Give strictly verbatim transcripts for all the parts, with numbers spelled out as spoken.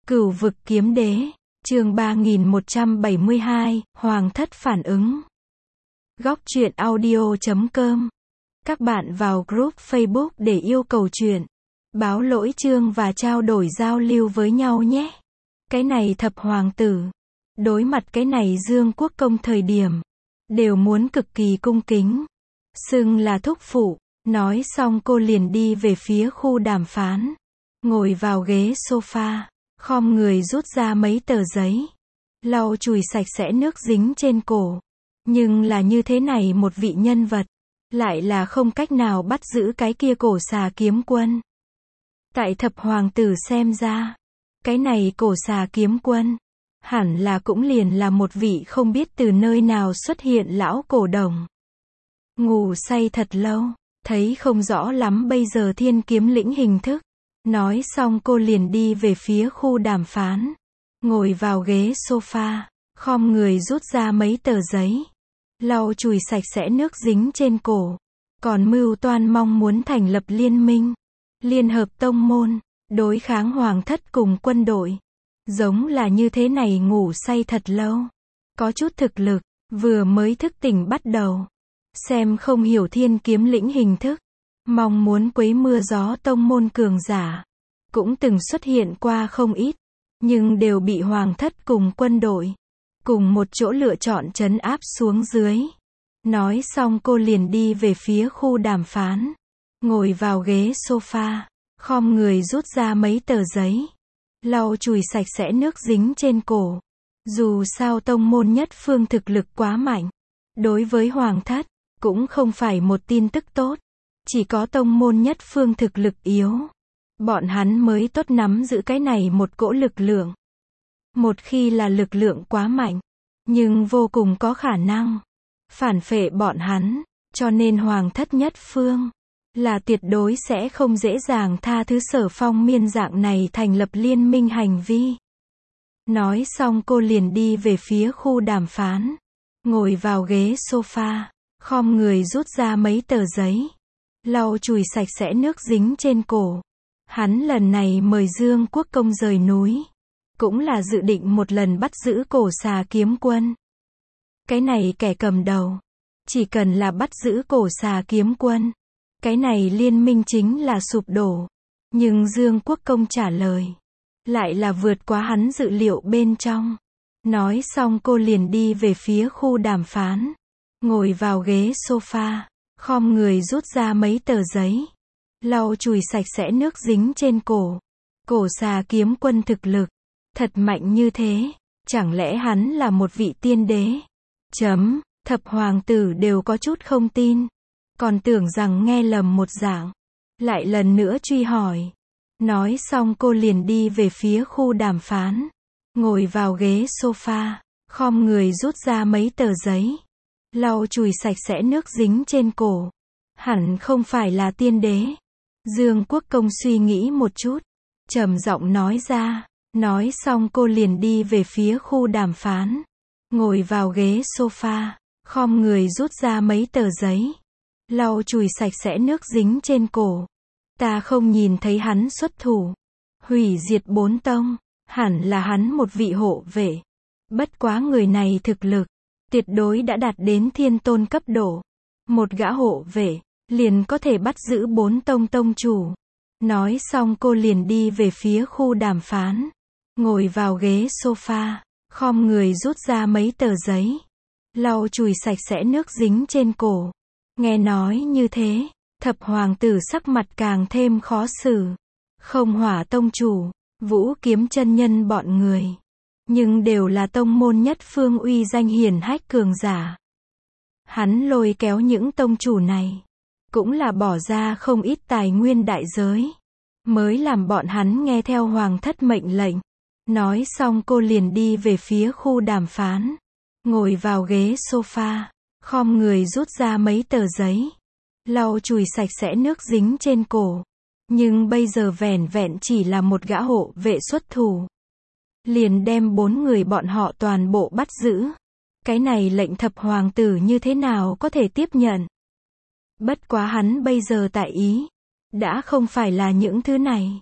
Cửu vực kiếm đế, chương ba nghìn một trăm bảy mươi hai, Hoàng thất phản ứng. Góc truyện audio chấm com. Các bạn vào group Facebook để yêu cầu truyện, báo lỗi chương và trao đổi giao lưu với nhau nhé. Cái này thập hoàng tử, đối mặt cái này Dương Quốc Công thời điểm, đều muốn cực kỳ cung kính, xưng là thúc phụ. Nói xong cô liền đi về phía khu đàm phán, ngồi vào ghế sofa, khom người rút ra mấy tờ giấy, lau chùi sạch sẽ nước dính trên cổ. Nhưng là như thế này một vị nhân vật, lại là không cách nào bắt giữ cái kia cổ xà kiếm quân. Tại thập hoàng tử xem ra, cái này cổ xà kiếm quân, hẳn là cũng liền là một vị không biết từ nơi nào xuất hiện lão cổ đồng. Ngủ say thật lâu, thấy không rõ lắm bây giờ thiên kiếm lĩnh hình thức. Nói xong cô liền đi về phía khu đàm phán, ngồi vào ghế sofa, khom người rút ra mấy tờ giấy, lau chùi sạch sẽ nước dính trên cổ. Còn mưu toan mong muốn thành lập liên minh, liên hợp tông môn, đối kháng hoàng thất cùng quân đội. Giống là như thế này ngủ say thật lâu, có chút thực lực, vừa mới thức tỉnh bắt đầu. Xem không hiểu thiên kiếm lĩnh hình thức, mong muốn quấy mưa gió tông môn cường giả, cũng từng xuất hiện qua không ít, nhưng đều bị hoàng thất cùng quân đội, cùng một chỗ lựa chọn trấn áp xuống dưới. Nói xong cô liền đi về phía khu đàm phán, ngồi vào ghế sofa, khom người rút ra mấy tờ giấy, lau chùi sạch sẽ nước dính trên cổ. Dù sao tông môn nhất phương thực lực quá mạnh, đối với hoàng thất, cũng không phải một tin tức tốt. Chỉ có tông môn nhất phương thực lực yếu, bọn hắn mới tốt nắm giữ cái này một cỗ lực lượng. Một khi là lực lượng quá mạnh, nhưng vô cùng có khả năng phản phệ bọn hắn, cho nên hoàng thất nhất phương là tuyệt đối sẽ không dễ dàng tha thứ Sở Phong Miên dạng này thành lập liên minh hành vi. Nói xong cô liền đi về phía khu đàm phán, ngồi vào ghế sofa, khom người rút ra mấy tờ giấy, lau chùi sạch sẽ nước dính trên cổ. Hắn lần này mời Dương Quốc Công rời núi, cũng là dự định một lần bắt giữ cổ xà kiếm quân. Cái này kẻ cầm đầu, chỉ cần là bắt giữ cổ xà kiếm quân, cái này liên minh chính là sụp đổ. Nhưng Dương Quốc Công trả lời, lại là vượt quá hắn dự liệu bên trong. Nói xong cô liền đi về phía khu đàm phán, ngồi vào ghế sofa, khom người rút ra mấy tờ giấy, lau chùi sạch sẽ nước dính trên cổ. Cổ xà kiếm quân thực lực thật mạnh như thế, chẳng lẽ hắn là một vị tiên đế? Chấm, thập hoàng tử đều có chút không tin, còn tưởng rằng nghe lầm một dạng, lại lần nữa truy hỏi. Nói xong cô liền đi về phía khu đàm phán, ngồi vào ghế sofa, khom người rút ra mấy tờ giấy, lau chùi sạch sẽ nước dính trên cổ. Hẳn không phải là tiên đế. Dương Quốc Công suy nghĩ một chút, trầm giọng nói ra. Nói xong cô liền đi về phía khu đàm phán, ngồi vào ghế sofa, khom người rút ra mấy tờ giấy, lau chùi sạch sẽ nước dính trên cổ. Ta không nhìn thấy hắn xuất thủ, hủy diệt bốn tông, hẳn là hắn một vị hộ vệ. Bất quá người này thực lực tuyệt đối đã đạt đến thiên tôn cấp độ. Một gã hộ vệ, liền có thể bắt giữ bốn tông tông chủ. Nói xong cô liền đi về phía khu đàm phán, ngồi vào ghế sofa, khom người rút ra mấy tờ giấy, lau chùi sạch sẽ nước dính trên cổ. Nghe nói như thế, thập hoàng tử sắc mặt càng thêm khó xử. Không Hỏa tông chủ, Vũ Kiếm chân nhân bọn người, nhưng đều là tông môn nhất phương uy danh hiển hách cường giả. Hắn lôi kéo những tông chủ này, cũng là bỏ ra không ít tài nguyên đại giới, mới làm bọn hắn nghe theo hoàng thất mệnh lệnh. Nói xong cô liền đi về phía khu đàm phán, ngồi vào ghế sofa, khom người rút ra mấy tờ giấy, lau chùi sạch sẽ nước dính trên cổ. Nhưng bây giờ vẻn vẹn chỉ là một gã hộ vệ xuất thủ, liền đem bốn người bọn họ toàn bộ bắt giữ. Cái này lệnh thập hoàng tử như thế nào có thể tiếp nhận? Bất quá hắn bây giờ tại ý, đã không phải là những thứ này.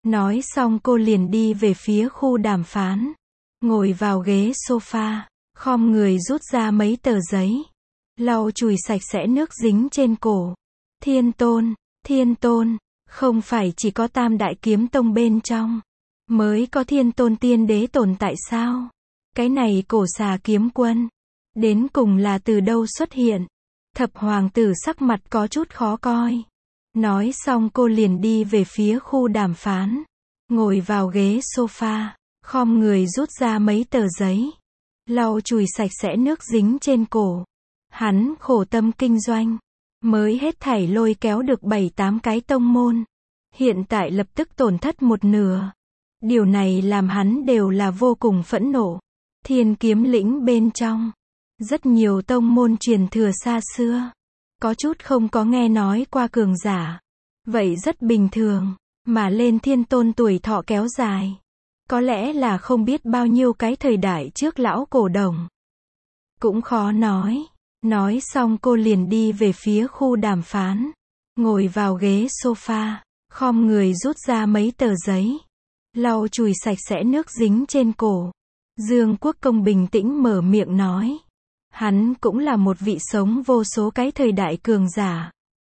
Nói xong cô liền đi về phía khu đàm phán. Ngồi vào ghế sofa, khom người rút ra mấy tờ giấy. Lau chùi sạch sẽ nước dính trên cổ. Thiên Tôn, Thiên Tôn, không phải chỉ có Tam Đại Kiếm Tông bên trong mới có Thiên Tôn Tiên Đế tồn tại sao? Cái này Cổ Xà Kiếm Quân, đến cùng là từ đâu xuất hiện? Thập hoàng tử sắc mặt có chút khó coi. Nói xong cô liền đi về phía khu đàm phán. Ngồi vào ghế sofa, khom người rút ra mấy tờ giấy. Lau chùi sạch sẽ nước dính trên cổ. Hắn khổ tâm kinh doanh, mới hết thảy lôi kéo được bảy tám cái tông môn. Hiện tại lập tức tổn thất một nửa. Điều này làm hắn đều là vô cùng phẫn nộ. Thiên Kiếm Lĩnh bên trong, rất nhiều tông môn truyền thừa xa xưa. Có chút không có nghe nói qua cường giả. Vậy rất bình thường, mà lên Thiên Tôn tuổi thọ kéo dài. Có lẽ là không biết bao nhiêu cái thời đại trước lão cổ đồng. Cũng khó nói. Nói xong cô liền đi về phía khu đàm phán. Ngồi vào ghế sofa, khom người rút ra mấy tờ giấy. Lau chùi sạch sẽ nước dính trên cổ. Dương Quốc Công bình tĩnh mở miệng nói. Hắn cũng là một vị sống vô số cái thời đại cường giả.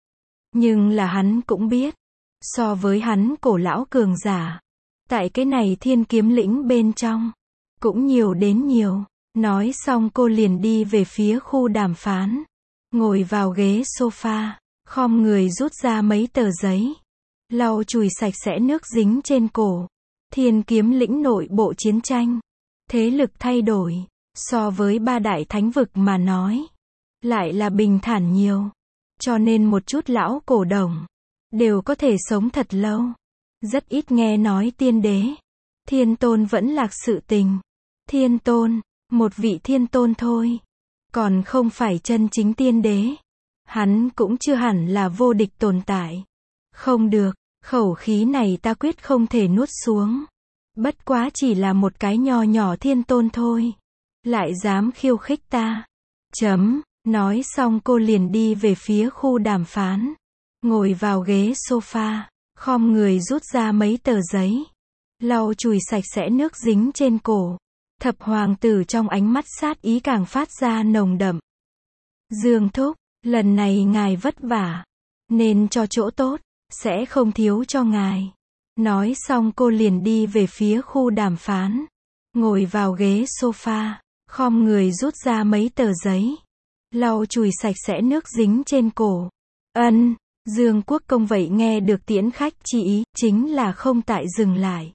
Nhưng là hắn cũng biết, so với hắn cổ lão cường giả, tại cái này Thiên Kiếm Lĩnh bên trong, cũng nhiều đến nhiều. Nói xong cô liền đi về phía khu đàm phán. Ngồi vào ghế sofa, khom người rút ra mấy tờ giấy. Lau chùi sạch sẽ nước dính trên cổ. Thiên Kiếm Lĩnh nội bộ chiến tranh. Thế lực thay đổi. So với ba đại thánh vực mà nói, lại là bình thản nhiều. Cho nên một chút lão cổ đồng đều có thể sống thật lâu. Rất ít nghe nói tiên đế, Thiên Tôn vẫn lạc sự tình. Thiên Tôn, một vị Thiên Tôn thôi, còn không phải chân chính tiên đế. Hắn cũng chưa hẳn là vô địch tồn tại. Không được, khẩu khí này ta quyết không thể nuốt xuống. Bất quá chỉ là một cái nho nhỏ Thiên Tôn thôi, lại dám khiêu khích ta. Chấm. Nói xong cô liền đi về phía khu đàm phán. Ngồi vào ghế sofa, khom người rút ra mấy tờ giấy. Lau chùi sạch sẽ nước dính trên cổ. Thập hoàng tử trong ánh mắt sát ý càng phát ra nồng đậm. Dương Thúc, lần này ngài vất vả, nên cho chỗ tốt, sẽ không thiếu cho ngài. Nói xong cô liền đi về phía khu đàm phán. Ngồi vào ghế sofa, khom người rút ra mấy tờ giấy. Lau chùi sạch sẽ nước dính trên cổ. Ân, Dương Quốc Công vậy nghe được tiễn khách chi ý, chính là không tại dừng lại.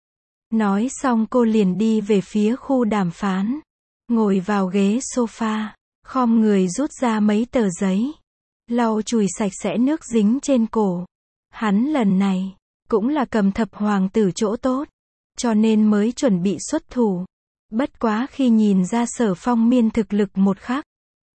Nói xong cô liền đi về phía khu đàm phán. Ngồi vào ghế sofa, khom người rút ra mấy tờ giấy. Lau chùi sạch sẽ nước dính trên cổ. Hắn lần này, cũng là cầm thập hoàng tử chỗ tốt, cho nên mới chuẩn bị xuất thủ. Bất quá khi nhìn ra Sở Phong Miên thực lực một khắc,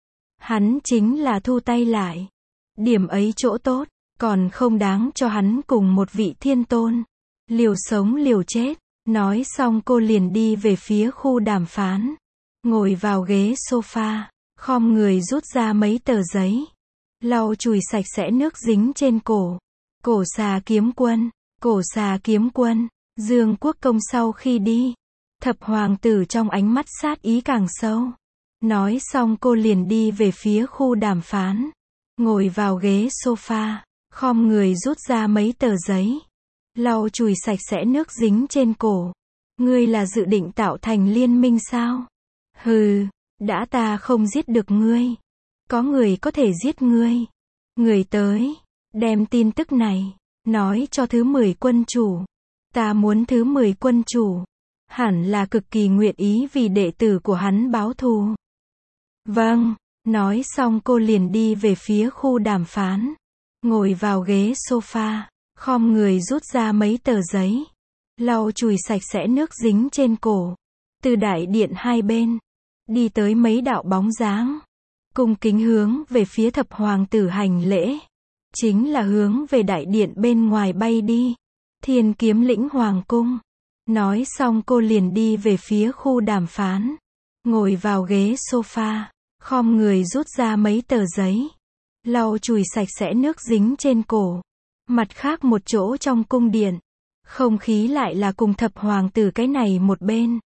hắn chính là thu tay lại. Điểm ấy chỗ tốt, còn không đáng cho hắn cùng một vị Thiên Tôn liều sống liều chết. Nói xong cô liền đi về phía khu đàm phán. Ngồi vào ghế sofa, khom người rút ra mấy tờ giấy. Lau chùi sạch sẽ nước dính trên cổ. Cổ Xà Kiếm Quân, Cổ Xà Kiếm Quân. Dương Quốc Công sau khi đi, thập hoàng tử trong ánh mắt sát ý càng sâu. Nói xong cô liền đi về phía khu đàm phán. Ngồi vào ghế sofa, khom người rút ra mấy tờ giấy. Lau chùi sạch sẽ nước dính trên cổ. Ngươi là dự định tạo thành liên minh sao? Hừ, đã ta không giết được ngươi, có người có thể giết ngươi. Người tới, đem tin tức này nói cho thứ mười quân chủ. Ta muốn thứ mười quân chủ hẳn là cực kỳ nguyện ý vì đệ tử của hắn báo thù. Vâng. Nói xong cô liền đi về phía khu đàm phán. Ngồi vào ghế sofa, khom người rút ra mấy tờ giấy. Lau chùi sạch sẽ nước dính trên cổ. Từ đại điện hai bên, đi tới mấy đạo bóng dáng. Cung kính hướng về phía thập hoàng tử hành lễ. Chính là hướng về đại điện bên ngoài bay đi. Thiên Kiếm Lĩnh Hoàng Cung. Nói xong cô liền đi về phía khu đàm phán. Ngồi vào ghế sofa, khom người rút ra mấy tờ giấy. Lau chùi sạch sẽ nước dính trên cổ. Mặt khác một chỗ trong cung điện, Không khí lại là cùng thập hoàng tử cái này một bên.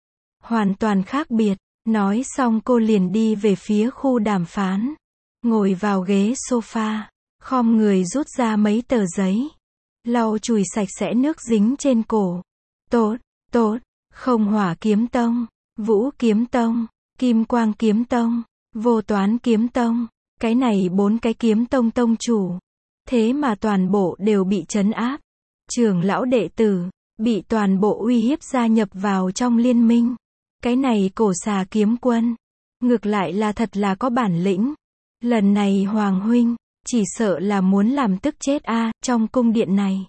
Hoàn toàn khác biệt, nói xong cô liền đi về phía khu đàm phán. Ngồi vào ghế sofa, khom người rút ra mấy tờ giấy. Lau chùi sạch sẽ nước dính trên cổ. Tốt, tốt, không hỏa kiếm tông, vũ kiếm tông, kim quang kiếm tông, vô toán kiếm tông. Cái này bốn cái kiếm tông tông chủ. Thế mà toàn bộ đều bị trấn áp. Trưởng lão đệ tử, bị toàn bộ uy hiếp gia nhập vào trong liên minh. Cái này cổ xà kiếm quân. Ngược lại là thật là có bản lĩnh. Lần này Hoàng huynh, chỉ sợ là muốn làm tức chết a à, trong cung điện này.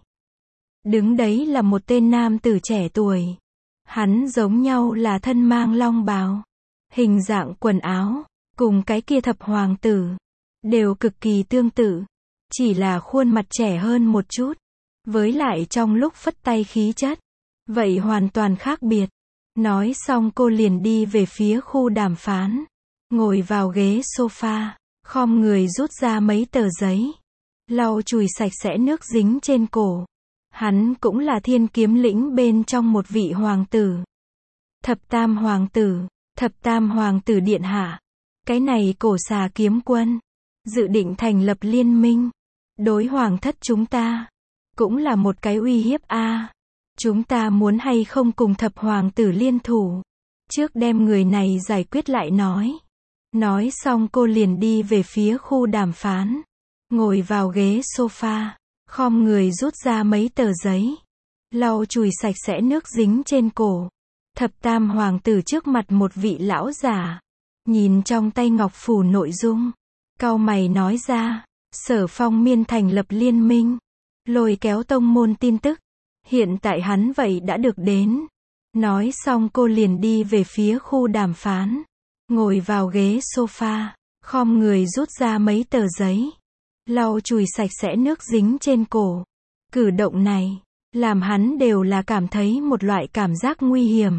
Đứng đấy là một tên nam tử trẻ tuổi. Hắn giống nhau là thân mang long bào. Hình dạng quần áo, cùng cái kia thập hoàng tử. Đều cực kỳ tương tự. Chỉ là khuôn mặt trẻ hơn một chút. Với lại trong lúc phất tay khí chất. Vậy hoàn toàn khác biệt. Nói xong cô liền đi về phía khu đàm phán. Ngồi vào ghế sofa. Khom người rút ra mấy tờ giấy. Lau chùi sạch sẽ nước dính trên cổ. Hắn cũng là thiên kiếm lĩnh bên trong một vị hoàng tử. Thập tam hoàng tử. Thập tam hoàng tử điện hạ. Cái này cổ xà kiếm quân. Dự định thành lập liên minh. Đối hoàng thất chúng ta. Cũng là một cái uy hiếp a à. Chúng ta muốn hay không cùng thập hoàng tử liên thủ. Trước đem người này giải quyết lại nói. Nói xong cô liền đi về phía khu đàm phán. Ngồi vào ghế sofa. Khom người rút ra mấy tờ giấy. Lau chùi sạch sẽ nước dính trên cổ. Thập tam hoàng tử trước mặt một vị lão giả. Nhìn trong tay ngọc phù nội dung. Cau mày nói ra. Sở Phong Miên thành lập liên minh. Lôi kéo tông môn tin tức. Hiện tại hắn vậy đã được đến. Nói xong cô liền đi về phía khu đàm phán. Ngồi vào ghế sofa. Khom người rút ra mấy tờ giấy. Lau chùi sạch sẽ nước dính trên cổ. Cử động này. Làm hắn đều là cảm thấy một loại cảm giác nguy hiểm.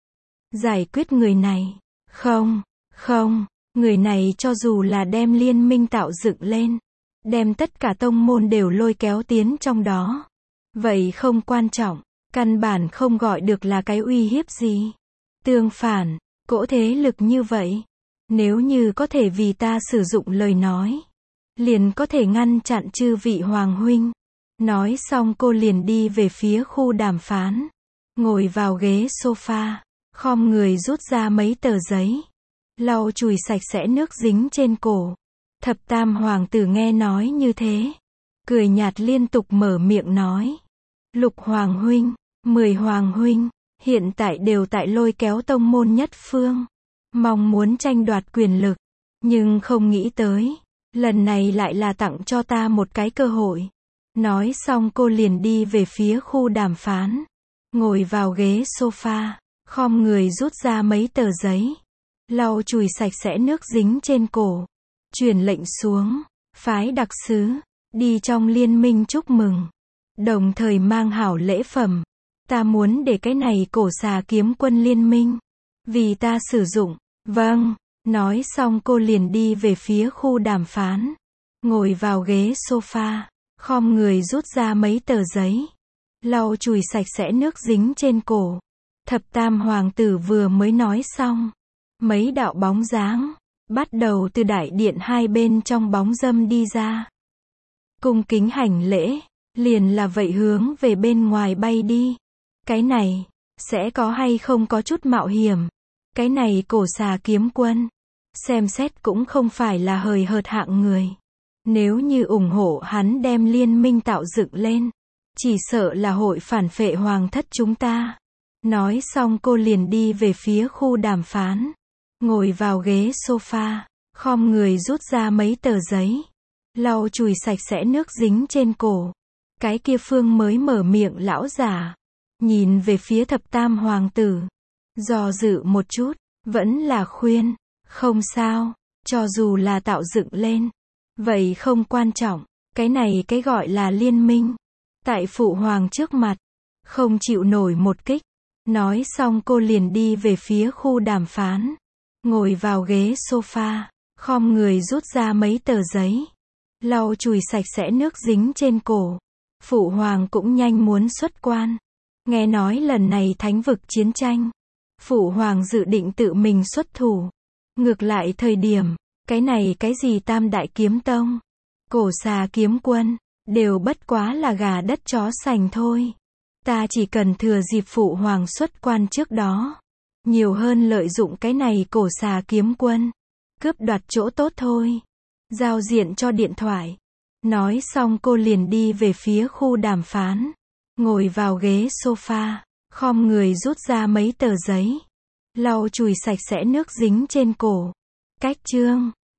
Giải quyết người này. Không, không. Người này cho dù là đem liên minh tạo dựng lên. Đem tất cả tông môn đều lôi kéo tiến trong đó. Vậy không quan trọng. Căn bản không gọi được là cái uy hiếp gì. Tương phản. Cỗ thế lực như vậy. Nếu như có thể vì ta sử dụng lời nói. Liền có thể ngăn chặn chư vị hoàng huynh. Nói xong cô liền đi về phía khu đàm phán. Ngồi vào ghế sofa. Khom người rút ra mấy tờ giấy. Lau chùi sạch sẽ nước dính trên cổ. Thập tam hoàng tử nghe nói như thế. Cười nhạt liên tục mở miệng nói. Lục hoàng huynh, mười hoàng huynh. Hiện tại đều tại lôi kéo tông môn nhất phương. Mong muốn tranh đoạt quyền lực. Nhưng không nghĩ tới. Lần này lại là tặng cho ta một cái cơ hội. Nói xong cô liền đi về phía khu đàm phán. Ngồi vào ghế sofa. Khom người rút ra mấy tờ giấy. Lau chùi sạch sẽ nước dính trên cổ. Truyền lệnh xuống. Phái đặc sứ. Đi trong liên minh chúc mừng. Đồng thời mang hảo lễ phẩm. Ta muốn để cái này cổ xà kiếm quân liên minh. Vì ta sử dụng. Vâng. Nói xong cô liền đi về phía khu đàm phán. Ngồi vào ghế sofa. Khom người rút ra mấy tờ giấy. Lau chùi sạch sẽ nước dính trên cổ. Thập tam hoàng tử vừa mới nói xong. Mấy đạo bóng dáng. Bắt đầu từ đại điện hai bên trong bóng dâm đi ra. Cung kính hành lễ. Liền là vậy hướng về bên ngoài bay đi. Cái này. Sẽ có hay không có chút mạo hiểm. Cái này cổ xà kiếm quân. Xem xét cũng không phải là hời hợt hạng người. Nếu như ủng hộ hắn đem liên minh tạo dựng lên. Chỉ sợ là hội phản phệ hoàng thất chúng ta. Nói xong cô liền đi về phía khu đàm phán. Ngồi vào ghế sofa. Khom người rút ra mấy tờ giấy. Lau chùi sạch sẽ nước dính trên cổ. Cái kia phương mới mở miệng lão giả. Nhìn về phía thập tam hoàng tử. Do dự một chút. Vẫn là khuyên. Không sao. Cho dù là tạo dựng lên. Vậy không quan trọng. Cái này cái gọi là liên minh. Tại phụ hoàng trước mặt. Không chịu nổi một kích. Nói xong cô liền đi về phía khu đàm phán. Ngồi vào ghế sofa. Khom người rút ra mấy tờ giấy. Lau chùi sạch sẽ nước dính trên cổ. Phụ hoàng cũng nhanh muốn xuất quan. Nghe nói lần này thánh vực chiến tranh, Phụ hoàng dự định tự mình xuất thủ. Ngược lại thời điểm, cái này cái gì tam đại kiếm tông, cổ xà kiếm quân, đều bất quá là gà đất chó sành thôi. Ta chỉ cần thừa dịp Phụ hoàng xuất quan trước đó, nhiều hơn lợi dụng cái này cổ xà kiếm quân, cướp đoạt chỗ tốt thôi. Giao diện cho điện thoại. Nói xong cô liền đi về phía khu đàm phán. Ngồi vào ghế sofa, khom người rút ra mấy tờ giấy, lau chùi sạch sẽ nước dính trên cổ. Cách chương